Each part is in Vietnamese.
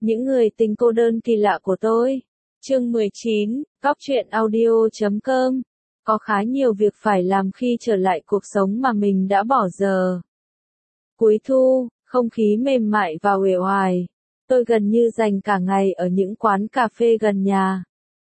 Những người tình cô đơn kỳ lạ của tôi. Chương 19, Góc truyện audio.com. Có khá nhiều việc phải làm khi trở lại cuộc sống mà mình đã bỏ giờ. Cuối thu, không khí mềm mại và uể oải. Tôi gần như dành cả ngày ở những quán cà phê gần nhà.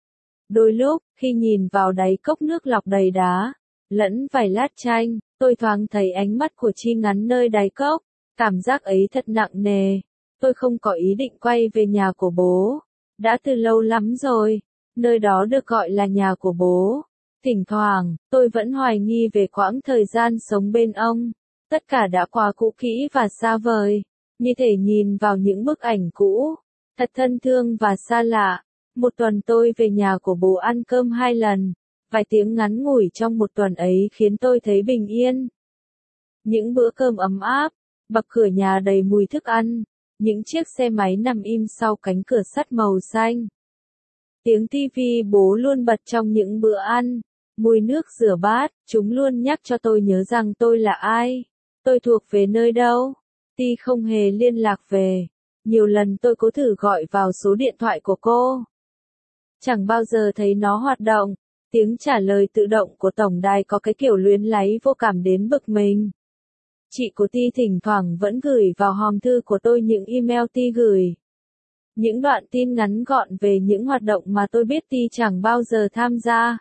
Đôi lúc, khi nhìn vào đáy cốc nước lọc đầy đá, lẫn vài lát chanh, tôi thoáng thấy ánh mắt của Chi Ngắn nơi đáy cốc. Cảm giác ấy thật nặng nề. Tôi không có ý định quay về nhà của bố. Đã từ lâu lắm rồi, nơi đó được gọi là nhà của bố. Thỉnh thoảng, tôi vẫn hoài nghi về quãng thời gian sống bên ông. Tất cả đã quá cũ kỹ và xa vời, như thể nhìn vào những bức ảnh cũ. Thật thân thương và xa lạ. Một tuần tôi về nhà của bố ăn cơm 2 lần. Vài tiếng ngắn ngủi trong một tuần ấy khiến tôi thấy bình yên. Những bữa cơm ấm áp, bậc cửa nhà đầy mùi thức ăn. Những chiếc xe máy nằm im sau cánh cửa sắt màu xanh. Tiếng tivi bố luôn bật trong những bữa ăn. Mùi nước rửa bát, chúng luôn nhắc cho tôi nhớ rằng tôi là ai. Tôi thuộc về nơi đâu. Ti không hề liên lạc về. Nhiều lần tôi cố thử gọi vào số điện thoại của cô. Chẳng bao giờ thấy nó hoạt động. Tiếng trả lời tự động của tổng đài có cái kiểu luyến láy vô cảm đến bực mình. Chị của Ti thỉnh thoảng vẫn gửi vào hòm thư của tôi những email Ti gửi. Những đoạn tin ngắn gọn về những hoạt động mà tôi biết Ti chẳng bao giờ tham gia.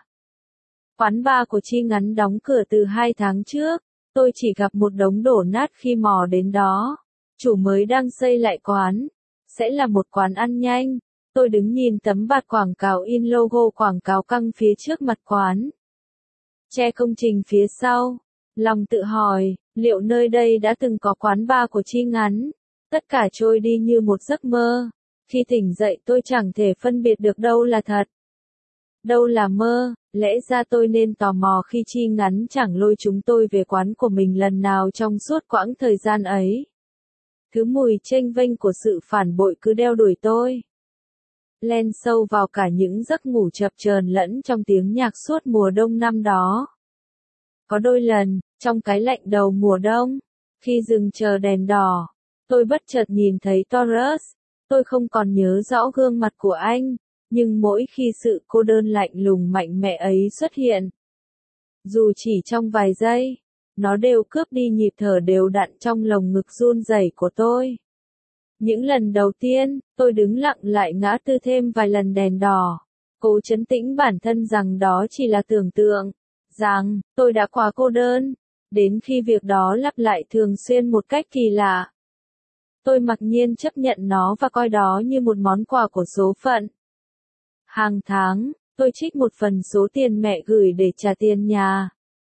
Quán bar của Chi Ngắn đóng cửa từ 2 tháng trước. Tôi chỉ gặp một đống đổ nát khi mò đến đó. Chủ mới đang xây lại quán. Sẽ là một quán ăn nhanh. Tôi đứng nhìn tấm bạt quảng cáo in logo quảng cáo căng phía trước mặt quán. Che công trình phía sau. Lòng tự hỏi, liệu nơi đây đã từng có quán bar của Chi Ngắn? Tất cả trôi đi như một giấc mơ. Khi tỉnh dậy tôi chẳng thể phân biệt được đâu là thật. Đâu là mơ, lẽ ra tôi nên tò mò khi Chi Ngắn chẳng lôi chúng tôi về quán của mình lần nào trong suốt quãng thời gian ấy. Thứ mùi chênh vênh của sự phản bội cứ đeo đuổi tôi. Len sâu vào cả những giấc ngủ chập chờn lẫn trong tiếng nhạc suốt mùa đông năm đó. Có đôi lần, trong cái lạnh đầu mùa đông, khi dừng chờ đèn đỏ, tôi bất chợt nhìn thấy Taurus. Tôi không còn nhớ rõ gương mặt của anh, nhưng mỗi khi sự cô đơn lạnh lùng mạnh mẽ ấy xuất hiện, dù chỉ trong vài giây, nó đều cướp đi nhịp thở đều đặn trong lồng ngực run rẩy của tôi. Những lần đầu tiên, tôi đứng lặng lại ngã tư thêm vài lần đèn đỏ, cố trấn tĩnh bản thân rằng đó chỉ là tưởng tượng, rằng tôi đã quá cô đơn, đến khi việc đó lặp lại thường xuyên một cách kỳ lạ. Tôi mặc nhiên chấp nhận nó và coi đó như một món quà của số phận. Hàng tháng, tôi trích một phần số tiền mẹ gửi để trả tiền nhà.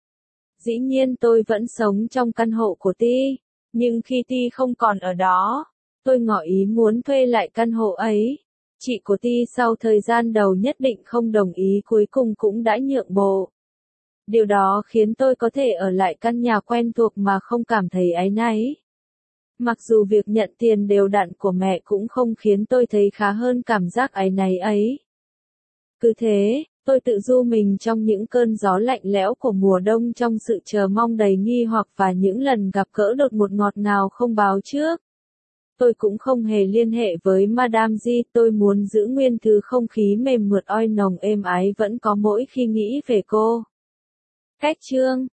Dĩ nhiên tôi vẫn sống trong căn hộ của Ti, nhưng khi Ti không còn ở đó, tôi ngỏ ý muốn thuê lại căn hộ ấy. Chị của Ti sau thời gian đầu nhất định không đồng ý cuối cùng cũng đã nhượng bộ. Điều đó khiến tôi có thể ở lại căn nhà quen thuộc mà không cảm thấy áy náy. Mặc dù việc nhận tiền đều đặn của mẹ cũng không khiến tôi thấy khá hơn cảm giác áy náy ấy. Cứ thế, tôi tự du mình trong những cơn gió lạnh lẽo của mùa đông trong sự chờ mong đầy nghi hoặc và những lần gặp gỡ đột ngột ngọt ngào không báo trước. Tôi cũng không hề liên hệ với Madame G, tôi muốn giữ nguyên thứ không khí mềm mượt oi nồng êm ái vẫn có mỗi khi nghĩ về cô. Cách chương